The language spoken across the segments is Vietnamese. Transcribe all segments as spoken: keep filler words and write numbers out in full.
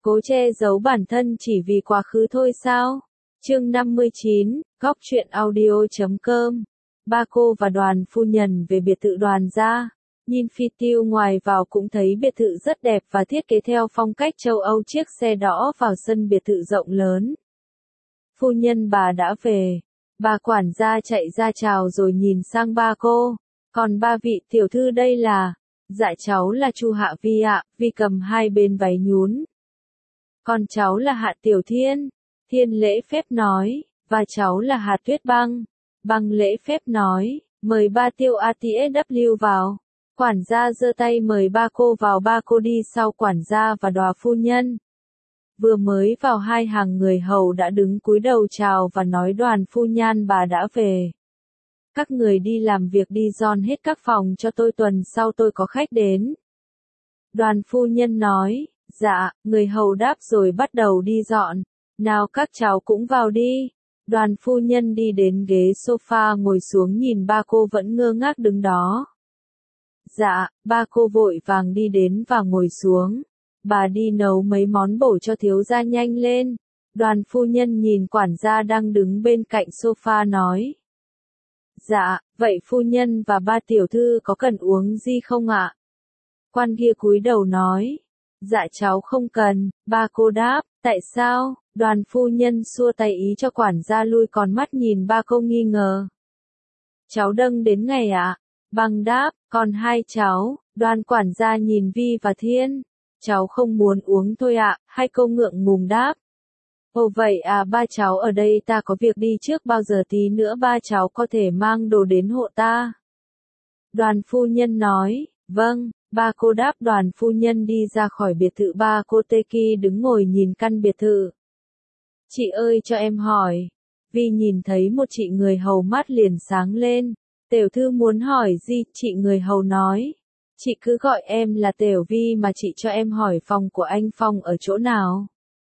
Cố che giấu bản thân chỉ vì quá khứ thôi sao? Chương năm mươi chín, góc truyện audio chấm com. Ba cô và Đoàn phu nhân về biệt thự Đoàn gia. Nhìn phi tiêu ngoài vào cũng thấy biệt thự rất đẹp và thiết kế theo phong cách châu Âu. Chiếc xe đỏ vào sân biệt thự rộng lớn. Phu nhân bà đã về. Bà quản gia chạy ra chào rồi nhìn sang ba cô. Còn ba vị tiểu thư đây là? Dạ cháu là Chu Hạ Vi ạ. Vi cầm hai bên váy nhún. Con cháu là Hạ Tiểu Thiên. Thiên lễ phép nói. Và cháu là Hạ Tuyết Băng. Băng lễ phép nói. Mời ba Tiêu a tê ét vê vào. Quản gia giơ tay mời ba cô vào. Ba cô đi sau quản gia và Đòa phu nhân. Vừa mới vào hai hàng người hầu đã đứng cúi đầu chào và nói Đoàn phu nhân bà đã về. Các người đi làm việc đi dọn hết các phòng cho tôi, tuần sau tôi có khách đến. Đoàn phu nhân nói, dạ, người hầu đáp rồi bắt đầu đi dọn. Nào các cháu cũng vào đi. Đoàn phu nhân đi đến ghế sofa ngồi xuống nhìn ba cô vẫn ngơ ngác đứng đó. Dạ, ba cô vội vàng đi đến và ngồi xuống. Bà đi nấu mấy món bổ cho thiếu gia nhanh lên. Đoàn phu nhân nhìn quản gia đang đứng bên cạnh sofa nói. Dạ, vậy phu nhân và ba tiểu thư có cần uống gì không ạ? Quan kia cúi đầu nói. Dạ cháu không cần, ba cô đáp, tại sao? Đoàn phu nhân xua tay ý cho quản gia lui, còn mắt nhìn ba cô nghi ngờ. Cháu đâng đến ngày ạ? Băng đáp, còn hai cháu. Đoàn quản gia nhìn Vi và Thiên. Cháu không muốn uống thôi ạ, hai cô ngượng ngùng đáp. Ồ vậy à, ba cháu ở đây ta có việc đi trước, bao giờ tí nữa ba cháu có thể mang đồ đến hộ ta? Đoàn phu nhân nói, vâng, ba cô đáp. Đoàn phu nhân đi ra khỏi biệt thự. Ba cô Teki đứng ngồi nhìn căn biệt thự. Chị ơi cho em hỏi. Vi nhìn thấy một chị người hầu mắt liền sáng lên. Tiểu thư muốn hỏi gì? Chị người hầu nói. Chị cứ gọi em là Tiểu Vi mà, chị cho em hỏi phòng của anh Phong ở chỗ nào?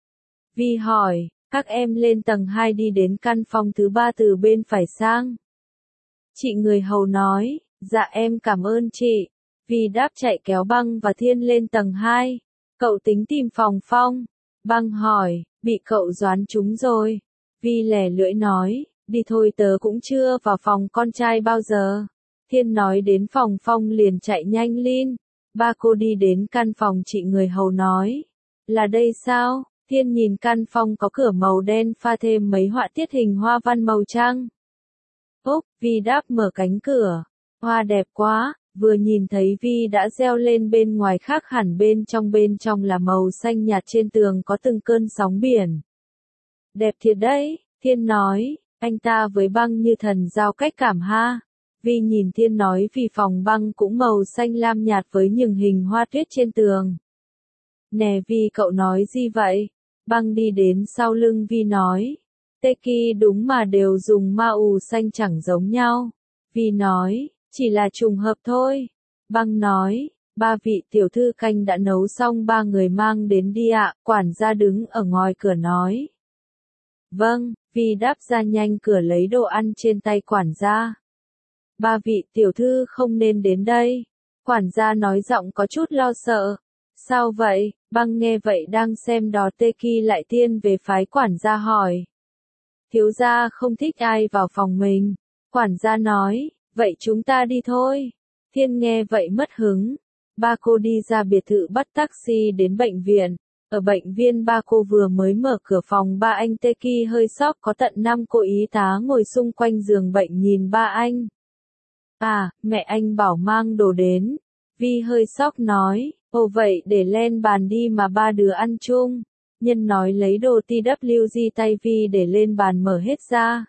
Vi hỏi, các em lên tầng hai đi đến căn phòng thứ ba từ bên phải sang. Chị người hầu nói, dạ em cảm ơn chị. Vi đáp chạy kéo Băng và Thiên lên tầng hai. Cậu tính tìm phòng Phong? Băng hỏi, bị cậu đoán trúng rồi. Vi lẻ lưỡi nói, đi thôi, tớ cũng chưa vào phòng con trai bao giờ. Thiên nói đến phòng Phong liền chạy nhanh lên. Ba cô đi đến căn phòng chị người hầu nói. Là đây sao? Thiên nhìn căn phòng có cửa màu đen pha thêm mấy họa tiết hình hoa văn màu trắng. Úp, Vi đáp mở cánh cửa. Hoa đẹp quá, vừa nhìn thấy Vi đã reo lên, bên ngoài khác hẳn bên trong, bên trong là màu xanh nhạt, trên tường có từng cơn sóng biển. Đẹp thiệt đấy, Thiên nói, anh ta với Băng như thần giao cách cảm ha. Vi nhìn Thiên nói vì phòng Băng cũng màu xanh lam nhạt với những hình hoa tuyết trên tường. Nè Vi, cậu nói gì vậy? Băng đi đến sau lưng Vi nói. Teki đúng mà, đều dùng ma ù xanh chẳng giống nhau. Vi nói, chỉ là trùng hợp thôi. Băng nói, ba vị tiểu thư canh đã nấu xong, ba người mang đến đi ạ. Quản gia đứng ở ngoài cửa nói. Vâng, Vi đáp ra nhanh cửa lấy đồ ăn trên tay quản gia. Ba vị tiểu thư không nên đến đây. Quản gia nói giọng có chút lo sợ. Sao vậy? Băng nghe vậy đang xem đò Teki lại thiên về phái quản gia hỏi. Thiếu gia không thích ai vào phòng mình. Quản gia nói, vậy chúng ta đi thôi. Thiên nghe vậy mất hứng. Ba cô đi ra biệt thự bắt taxi đến bệnh viện. Ở bệnh viện ba cô vừa mới mở cửa phòng, ba anh Teki hơi sốc, có tận năm cô y tá ngồi xung quanh giường bệnh nhìn ba anh. À, mẹ anh bảo mang đồ đến. Vi hơi sốc nói, ồ vậy để lên bàn đi mà ba đứa ăn chung. Nhân nói lấy đồ tê vê giê tay Vi để lên bàn mở hết ra.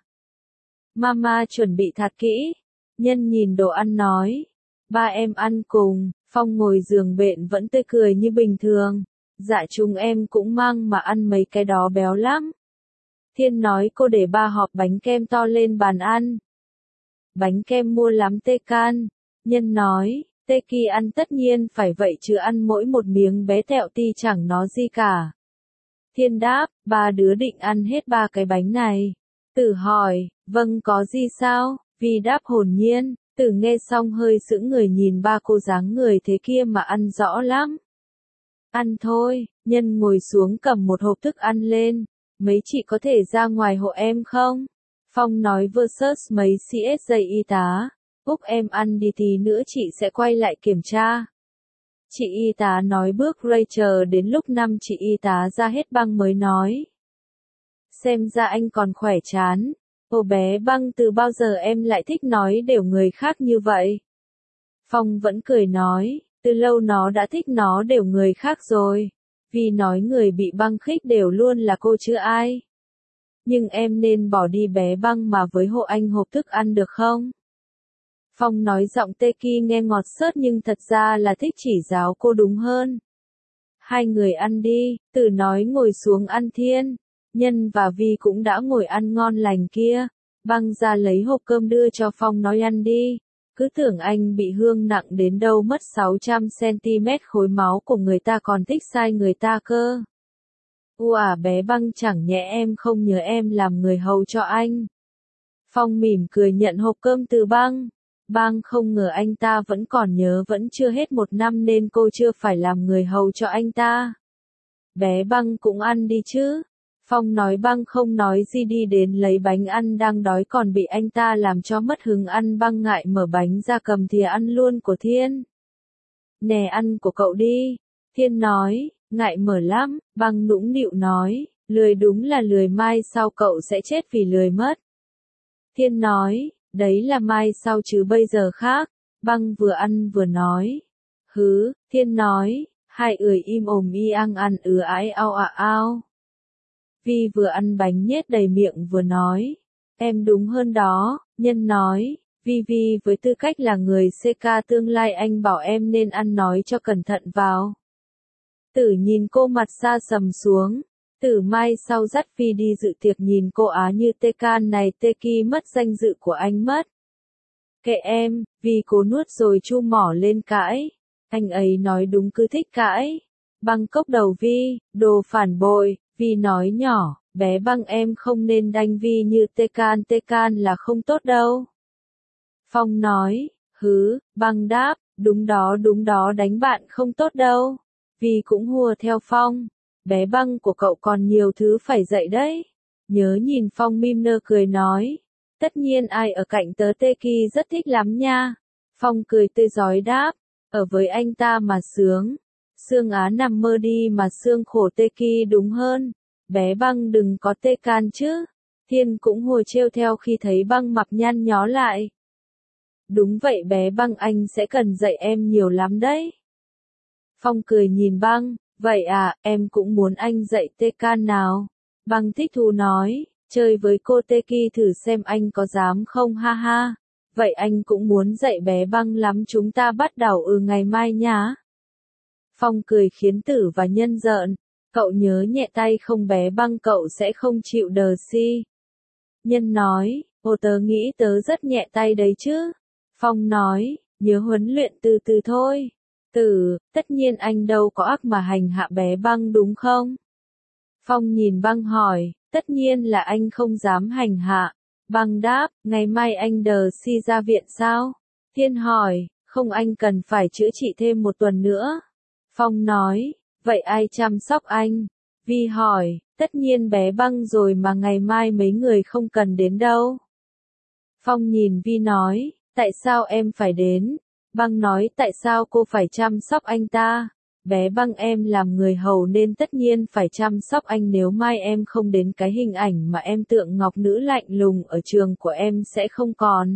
Mama chuẩn bị thật kỹ. Nhân nhìn đồ ăn nói, ba em ăn cùng. Phong ngồi giường bệnh vẫn tươi cười như bình thường. Dạ chúng em cũng mang mà ăn mấy cái đó béo lắm. Thiên nói cô để ba hộp bánh kem to lên bàn ăn. Bánh kem mua lắm tê can. Nhân nói, Teki ăn tất nhiên phải vậy chứ, ăn mỗi một miếng bé tẹo ti chẳng nó gì cả. Thiên đáp, ba đứa định ăn hết ba cái bánh này. Tử hỏi, vâng có gì sao? Vi đáp hồn nhiên. Tử nghe xong hơi sững người nhìn ba cô dáng người thế kia mà ăn rõ lắm. Ăn thôi, Nhân ngồi xuống cầm một hộp thức ăn lên. Mấy chị có thể ra ngoài hộ em không? Phong nói versus mấy xê ét giây y tá. Úc em ăn đi tí nữa chị sẽ quay lại kiểm tra. Chị y tá nói bước Rachel đến lúc năm chị y tá ra hết băng mới nói. Xem ra anh còn khỏe chán. Ô bé băng từ bao giờ em lại thích nói đều người khác như vậy? Phong vẫn cười nói, từ lâu nó đã thích nó đều người khác rồi. Vì nói người bị băng khích đều luôn là cô chứ ai. Nhưng em nên bỏ đi bé băng mà với hộ anh hộp thức ăn được không? Phong nói giọng Teki nghe ngọt xớt nhưng thật ra là thích chỉ giáo cô đúng hơn. Hai người ăn đi, Tử nói ngồi xuống ăn. Thiên, Nhân và Vi cũng đã ngồi ăn ngon lành kia. Băng ra lấy hộp cơm đưa cho Phong nói ăn đi. Cứ tưởng anh bị hương nặng đến đâu mất sáu trăm xăng ti mét khối máu của người ta còn thích sai người ta cơ. U à bé băng chẳng nhẽ em không nhớ em làm người hầu cho anh. Phong mỉm cười nhận hộp cơm từ băng. Băng không ngờ anh ta vẫn còn nhớ vẫn chưa hết một năm nên cô chưa phải làm người hầu cho anh ta. Bé băng cũng ăn đi chứ. Phong nói băng không nói gì đi đến lấy bánh ăn đang đói còn bị anh ta làm cho mất hứng ăn băng ngại mở bánh ra cầm thìa ăn luôn của Thiên. Nè ăn của cậu đi. Thiên nói, ngại mở lắm, băng nũng nịu nói, lười đúng là lười mai sau cậu sẽ chết vì lười mất. Thiên nói, đấy là mai sau chứ bây giờ khác, băng vừa ăn vừa nói. Hứ, Thiên nói, hai ười im ồm y ăn ăn ứ ái ao à ao. Vi vừa ăn bánh nhét đầy miệng vừa nói, em đúng hơn đó, Nhân nói, Vi Vi với tư cách là người xê ca tương lai anh bảo em nên ăn nói cho cẩn thận vào. Tử nhìn cô mặt xa sầm xuống, Tử mai sau dắt Vi đi dự tiệc nhìn cô á như tê can này tê ki mất danh dự của anh mất. Kệ em, Vi cố nuốt rồi chu mỏ lên cãi, anh ấy nói đúng cứ thích cãi. Băng cốc đầu Vi, đồ phản bội. Vi nói nhỏ, bé băng em không nên đánh Vi như tê can tê can là không tốt đâu. Phong nói, hứ, băng đáp, đúng đó đúng đó đánh bạn không tốt đâu. Vi cũng hùa theo Phong, bé băng của cậu còn nhiều thứ phải dạy đấy. Nhớ nhìn Phong mím nơ cười nói, tất nhiên ai ở cạnh tớ tê ki rất thích lắm nha. Phong cười tươi rói đáp, ở với anh ta mà sướng. Sương Á nằm mơ đi mà sương khổ tê ki đúng hơn. Bé băng đừng có tê can chứ. Thiên cũng hùa trêu theo khi thấy băng mập nhăn nhó lại. Đúng vậy bé băng anh sẽ cần dạy em nhiều lắm đấy. Phong cười nhìn băng, vậy à, em cũng muốn anh dạy tê can nào. Băng thích thú nói, chơi với cô tê ki thử xem anh có dám không ha ha. Vậy anh cũng muốn dạy bé băng lắm chúng ta bắt đầu ừ ngày mai nhá. Phong cười khiến Tử và Nhân giận. Cậu nhớ nhẹ tay không bé băng cậu sẽ không chịu đờ si. Nhân nói, ô tớ nghĩ tớ rất nhẹ tay đấy chứ. Phong nói, nhớ huấn luyện từ từ thôi. Tử, tất nhiên anh đâu có ác mà hành hạ bé băng đúng không? Phong nhìn băng hỏi, tất nhiên là anh không dám hành hạ. Băng đáp, ngày mai anh đờ si ra viện sao? Thiên hỏi, không anh cần phải chữa trị thêm một tuần nữa. Phong nói, vậy ai chăm sóc anh? Vi hỏi, tất nhiên bé băng rồi mà ngày mai mấy người không cần đến đâu. Phong nhìn Vi nói, tại sao em phải đến? Băng nói tại sao cô phải chăm sóc anh ta? Bé băng em làm người hầu nên tất nhiên phải chăm sóc anh nếu mai em không đến cái hình ảnh mà em tượng ngọc nữ lạnh lùng ở trường của em sẽ không còn.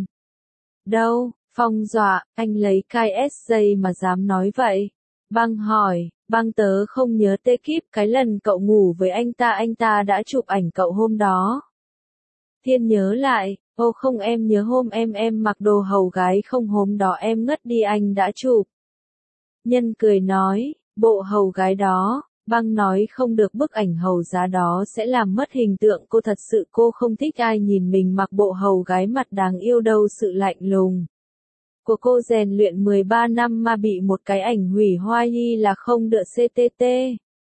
Đâu, Phong dọa, anh lấy cái ét giây mà dám nói vậy. Băng hỏi, băng tớ không nhớ tê kíp cái lần cậu ngủ với anh ta anh ta đã chụp ảnh cậu hôm đó. Thiên nhớ lại, ô không em nhớ hôm em em mặc đồ hầu gái không hôm đó em ngất đi anh đã chụp. Nhân cười nói, bộ hầu gái đó, băng nói không được bức ảnh hầu giá đó sẽ làm mất hình tượng cô thật sự cô không thích ai nhìn mình mặc bộ hầu gái mặt đáng yêu đâu sự lạnh lùng. Của cô rèn luyện mười ba năm mà bị một cái ảnh hủy hoai là không đỡ xê tê tê.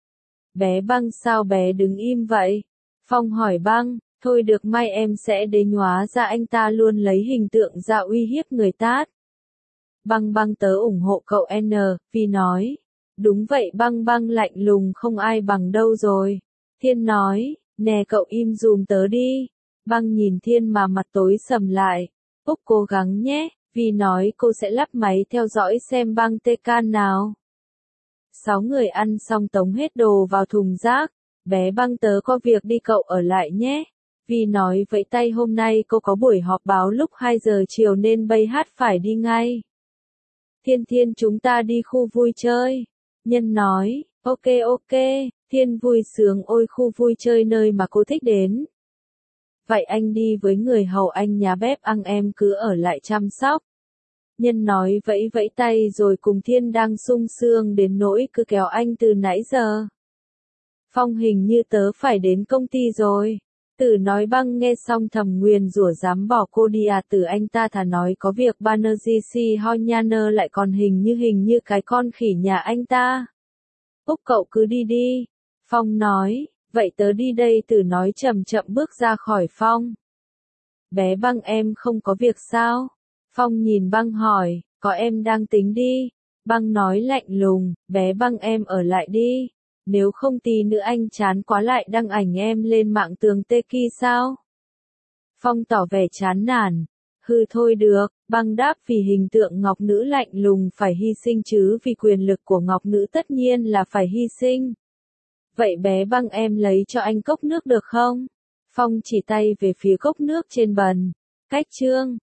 Bé băng sao bé đứng im vậy? Phong hỏi băng, thôi được mai em sẽ đế nhóa ra anh ta luôn lấy hình tượng ra uy hiếp người tát. Băng băng tớ ủng hộ cậu N, vì nói, Đúng vậy Băng Băng lạnh lùng không ai bằng đâu rồi. Thiên nói, nè cậu im dùm tớ đi. Băng nhìn Thiên mà mặt tối sầm lại. Úc cố gắng nhé, vì nói cô sẽ lắp máy theo dõi xem Băng tê can nào. Sáu người ăn xong tống hết đồ vào thùng rác. Bé Băng tớ có việc đi cậu ở lại nhé. Vì nói vẫy tay hôm nay cô có buổi họp báo lúc hai giờ chiều nên bay hát phải đi ngay. Thiên Thiên chúng ta đi khu vui chơi. Nhân nói, ok ok, Thiên vui sướng ôi khu vui chơi nơi mà cô thích đến. Vậy anh đi với người hầu anh nhà bếp ăn em cứ ở lại chăm sóc. Nhân nói vẫy vẫy tay rồi cùng Thiên đang sung sướng đến nỗi cứ kéo anh từ nãy giờ. Phong hình như tớ phải đến công ty rồi. Tử nói Băng nghe xong thầm nguyền rủa dám bỏ cô đi à. Tử anh ta thà nói có việc banner gi xi ho nha nơ lại còn hình như hình như cái con khỉ nhà anh ta. Úc cậu cứ đi đi. Phong nói, vậy tớ đi đây. Tử nói chậm chậm bước ra khỏi phòng. Bé Băng em không có việc sao? Phong nhìn Băng hỏi, có em đang tính đi. Băng nói lạnh lùng, bé Băng em ở lại đi. Nếu không tí nữa anh chán quá lại đăng ảnh em lên mạng tường tê kỳ sao? Phong tỏ vẻ chán nản. Hư thôi được, Băng đáp vì hình tượng ngọc nữ lạnh lùng phải hy sinh chứ vì quyền lực của ngọc nữ tất nhiên là phải hy sinh. Vậy bé Băng em lấy cho anh cốc nước được không? Phong chỉ tay về phía cốc nước trên bần. Cách chương